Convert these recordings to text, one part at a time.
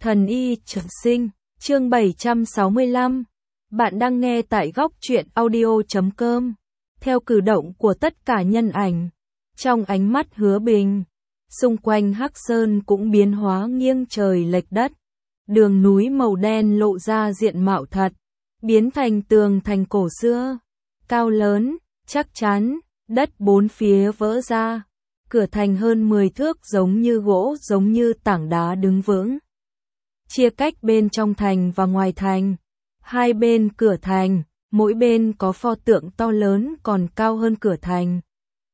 Thần y trường sinh, chương 765. Bạn đang nghe tại góc truyện audio.com. Theo cử động của tất cả nhân ảnh, trong ánh mắt Hứa Bình, xung quanh Hắc Sơn cũng biến hóa nghiêng trời lệch đất. Đường núi màu đen lộ ra diện mạo thật, biến thành tường thành cổ xưa, cao lớn, chắc chắn, đất bốn phía vỡ ra. Cửa thành hơn 10 thước giống như gỗ, giống như tảng đá đứng vững. Chia cách bên trong thành và ngoài thành. Hai bên cửa thành, mỗi bên có pho tượng to lớn còn cao hơn cửa thành.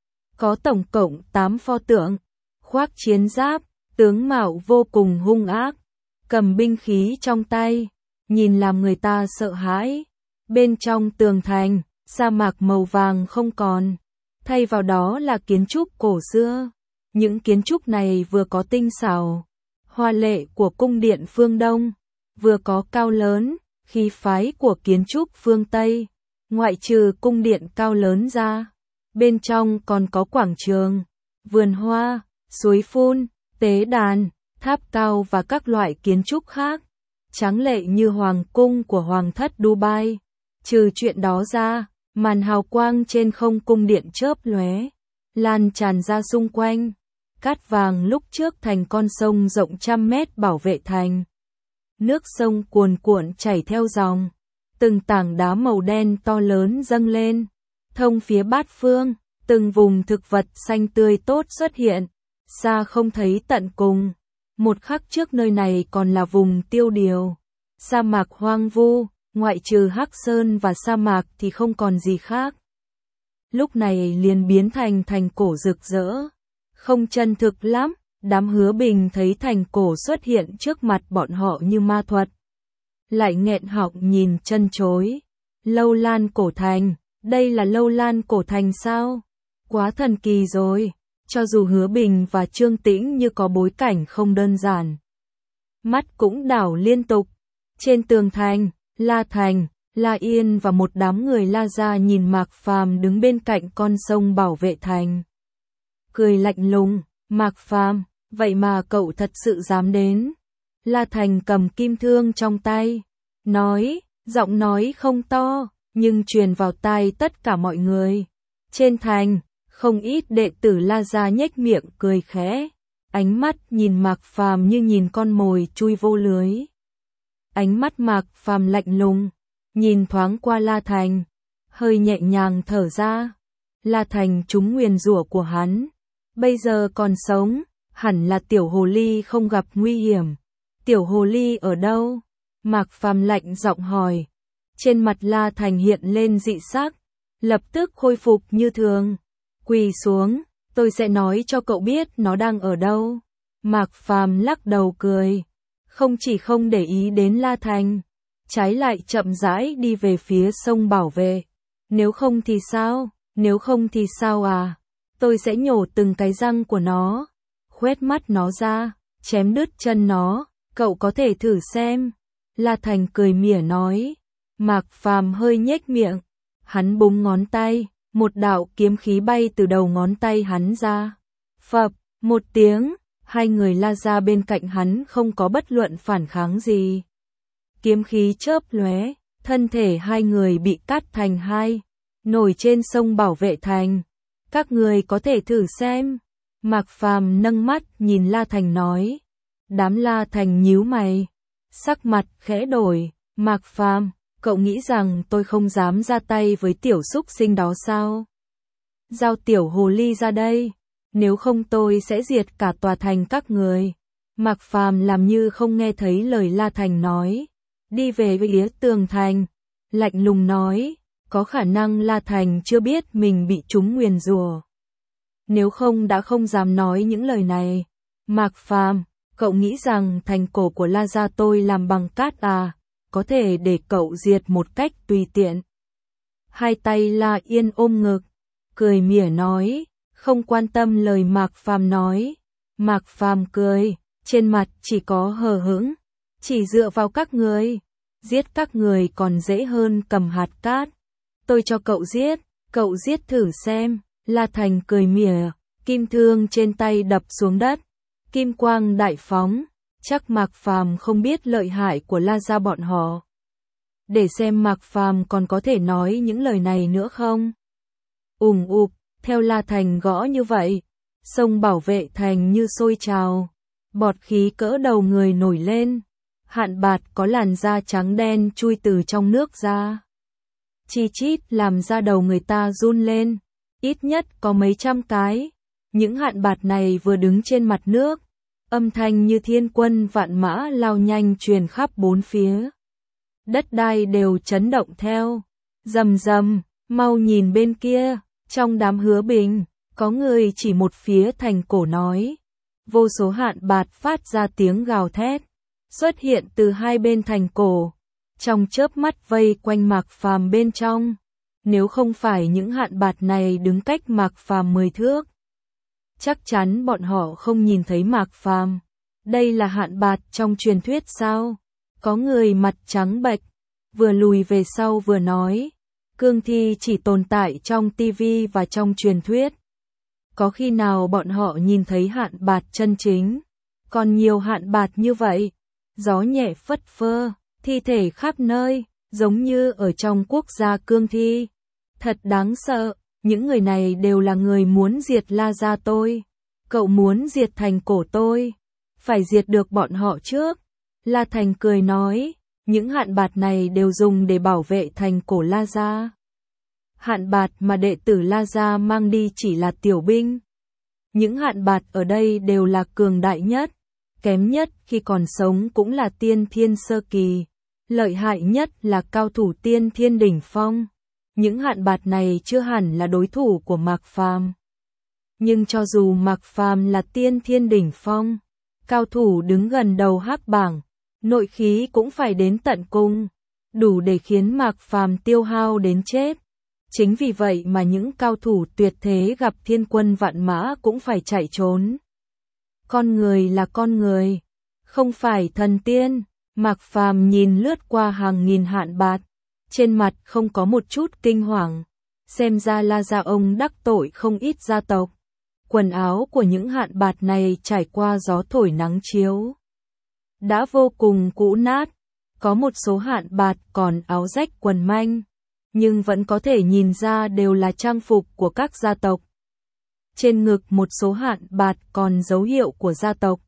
Có tổng cộng 8 pho tượng, khoác chiến giáp, tướng mạo vô cùng hung ác, cầm binh khí trong tay, nhìn làm người ta sợ hãi. Bên trong tường thành, sa mạc màu vàng không còn, thay vào đó là kiến trúc cổ xưa. Những kiến trúc này vừa có tinh xảo, hoa lệ của cung điện phương Đông, vừa có cao lớn, khí phái của kiến trúc phương Tây. Ngoại trừ cung điện cao lớn ra, bên trong còn có quảng trường, vườn hoa, suối phun, tế đàn, tháp cao và các loại kiến trúc khác, tráng lệ như hoàng cung của hoàng thất Dubai. Trừ chuyện đó ra, màn hào quang trên không cung điện chớp lóe, lan tràn ra xung quanh. Cát vàng lúc trước thành con sông rộng trăm mét bảo vệ thành. Nước sông cuồn cuộn chảy theo dòng, từng tảng đá màu đen to lớn dâng lên, thông phía bát phương, từng vùng thực vật xanh tươi tốt xuất hiện, xa không thấy tận cùng. Một khắc trước nơi này còn là vùng tiêu điều, sa mạc hoang vu, ngoại trừ Hắc Sơn và sa mạc thì không còn gì khác. Lúc này liền biến thành thành cổ rực rỡ, không chân thực lắm. Đám Hứa Bình thấy thành cổ xuất hiện trước mặt bọn họ như ma thuật, lại nghẹn họng nhìn chân chối. Lâu Lan cổ thành, đây là Lâu Lan cổ thành sao? Quá thần kỳ rồi. Cho dù Hứa Bình và Trương Tĩnh như có bối cảnh không đơn giản, mắt cũng đảo liên tục. Trên tường thành, La Thành, La Yên và một đám người La gia nhìn Mạc Phàm đứng bên cạnh con sông bảo vệ thành, cười lạnh lùng. Mạc Phàm, vậy mà cậu thật sự dám đến? La Thành cầm kim thương trong tay, nói, giọng nói không to, nhưng truyền vào tai tất cả mọi người. Trên thành, không ít đệ tử La gia nhếch miệng cười khẽ, ánh mắt nhìn Mạc Phàm như nhìn con mồi chui vô lưới. Ánh mắt Mạc Phàm lạnh lùng, nhìn thoáng qua La Thành, hơi nhẹ nhàng thở ra. La Thành trúng nguyền rủa của hắn, bây giờ còn sống, hẳn là tiểu hồ ly không gặp nguy hiểm. Tiểu hồ ly ở đâu? Mạc Phàm lạnh giọng hỏi. Trên mặt La Thành hiện lên dị sắc, lập tức khôi phục như thường. Quỳ xuống, tôi sẽ nói cho cậu biết nó đang ở đâu. Mạc Phàm lắc đầu cười, không chỉ không để ý đến La Thành, trái lại chậm rãi đi về phía sông bảo vệ. Nếu không thì sao? Nếu không thì sao à? Tôi sẽ nhổ từng cái răng của nó, khoét mắt nó ra, chém đứt chân nó, cậu có thể thử xem. La Thành cười mỉa nói. Mạc Phàm hơi nhếch miệng, hắn búng ngón tay, một đạo kiếm khí bay từ đầu ngón tay hắn ra. Phập, một tiếng, hai người La gia bên cạnh hắn không có bất luận phản kháng gì. Kiếm khí chớp lóe, thân thể hai người bị cắt thành hai, nổi trên sông bảo vệ thành. Các người có thể thử xem. Mạc Phàm nâng mắt nhìn La Thành nói. Đám La Thành nhíu mày, sắc mặt khẽ đổi. Mạc Phàm, cậu nghĩ rằng tôi không dám ra tay với tiểu súc sinh đó sao? Giao tiểu hồ ly ra đây, nếu không tôi sẽ diệt cả tòa thành các người. Mạc Phàm làm như không nghe thấy lời La Thành nói, đi về phía tường thành, lạnh lùng nói. Có khả năng La Thành chưa biết mình bị trúng nguyền rủa, nếu không đã không dám nói những lời này. Mạc Phàm, cậu nghĩ rằng thành cổ của La gia tôi làm bằng cát à? Có thể để cậu diệt một cách tùy tiện. Hai tay La Yên ôm ngực, cười mỉa nói, không quan tâm lời Mạc Phàm nói. Mạc Phàm cười, trên mặt chỉ có hờ hững, chỉ dựa vào các người, giết các người còn dễ hơn cầm hạt cát. Tôi cho cậu giết thử xem. La Thành cười mỉa, kim thương trên tay đập xuống đất, kim quang đại phóng, Chắc Mạc Phàm không biết lợi hại của La gia bọn họ. Để xem Mạc Phàm còn có thể nói những lời này nữa không. Ùm ụp, theo La Thành gõ như vậy, sông Bảo Vệ Thành như sôi trào, bọt khí cỡ đầu người nổi lên. Hạn Bạt có làn da trắng đen chui từ trong nước ra. Chi chít làm da đầu người ta run lên, ít nhất có mấy trăm cái. Những Hạn Bạt này vừa đứng trên mặt nước, âm thanh như thiên quân vạn mã lao nhanh truyền khắp bốn phía. Đất đai đều chấn động theo. Rầm rầm, mau nhìn bên kia, trong đám Hứa Bình, có người chỉ một phía thành cổ nói. Vô số Hạn Bạt phát ra tiếng gào thét, xuất hiện từ hai bên thành cổ, trong chớp mắt vây quanh Mạc Phàm bên trong. Nếu không phải những Hạn Bạt này đứng cách Mạc Phàm 10 thước, chắc chắn bọn họ không nhìn thấy Mạc Phàm. Đây là Hạn Bạt trong truyền thuyết sao? Có người mặt trắng bệch, vừa lùi về sau vừa nói, cương thi chỉ tồn tại trong tivi và trong truyền thuyết. Có khi nào bọn họ nhìn thấy Hạn Bạt chân chính? Còn nhiều Hạn Bạt như vậy, gió nhẹ phất phơ, thi thể khắp nơi, giống như ở trong quốc gia cương thi. Thật đáng sợ, những người này đều là người muốn diệt La gia tôi. Cậu muốn diệt thành cổ tôi, phải diệt được bọn họ trước. La Thành cười nói, những Hạn Bạt này đều dùng để bảo vệ thành cổ La gia. Hạn Bạt mà đệ tử La gia mang đi chỉ là tiểu binh. Những Hạn Bạt ở đây đều là cường đại nhất, kém nhất khi còn sống cũng là tiên thiên sơ kỳ, lợi hại nhất là cao thủ tiên thiên đỉnh phong. Những Hạn Bạt này chưa hẳn là đối thủ của Mạc Phàm. Nhưng cho dù Mạc Phàm là tiên thiên đỉnh phong, cao thủ đứng gần đầu hắc bảng, nội khí cũng phải đến tận cùng, đủ để khiến Mạc Phàm tiêu hao đến chết. Chính vì vậy mà những cao thủ tuyệt thế gặp thiên quân vạn mã cũng phải chạy trốn. Con người là con người, không phải thần tiên. Mạc Phàm nhìn lướt qua hàng nghìn Hạn Bạt, trên mặt không có một chút kinh hoàng. Xem ra La gia ông đắc tội không ít gia tộc. Quần áo của những Hạn Bạt này trải qua gió thổi nắng chiếu, đã vô cùng cũ nát. Có một số Hạn Bạt còn áo rách quần manh, nhưng vẫn có thể nhìn ra đều là trang phục của các gia tộc. Trên ngực một số Hạn Bạt còn dấu hiệu của gia tộc.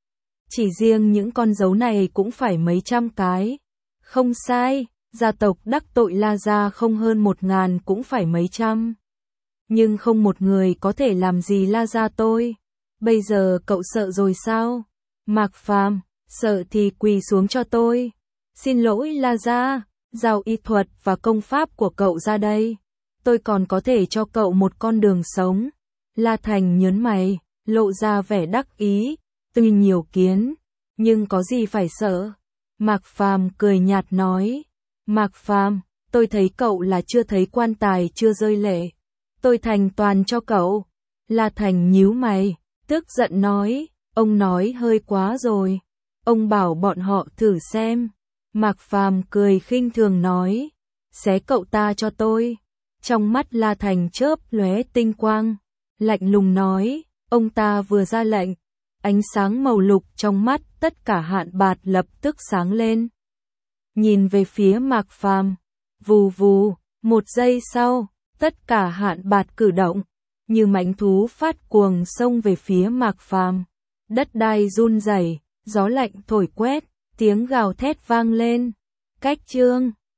Chỉ riêng những con dấu này cũng phải mấy trăm cái. Không sai, gia tộc đắc tội La gia không hơn 1000 cũng phải mấy trăm. Nhưng không một người có thể làm gì La gia tôi. Bây giờ cậu sợ rồi sao? Mạc Phàm, sợ thì quỳ xuống cho tôi. Xin lỗi La gia, giao y thuật và công pháp của cậu ra đây. Tôi còn có thể cho cậu một con đường sống. La Thành nhớn mày, lộ ra vẻ đắc ý. Tuy nhiều kiến, nhưng có gì phải sợ? Mạc Phàm cười nhạt nói. Mạc Phàm, tôi thấy cậu là chưa thấy quan tài chưa rơi lệ. Tôi thành toàn cho cậu. La Thành nhíu mày, tức giận nói, ông nói hơi quá rồi. Ông bảo bọn họ thử xem. Mạc Phàm cười khinh thường nói, xé cậu ta cho tôi. Trong mắt La Thành chớp lóe tinh quang, lạnh lùng nói, ông ta vừa ra lệnh, ánh sáng màu lục trong mắt tất cả Hạn Bạt lập tức sáng lên. Nhìn về phía Mạc Phàm, vù vù, một giây sau, tất cả Hạn Bạt cử động, như mãnh thú phát cuồng xông về phía Mạc Phàm. Đất đai run rẩy, gió lạnh thổi quét, tiếng gào thét vang lên. Cách chương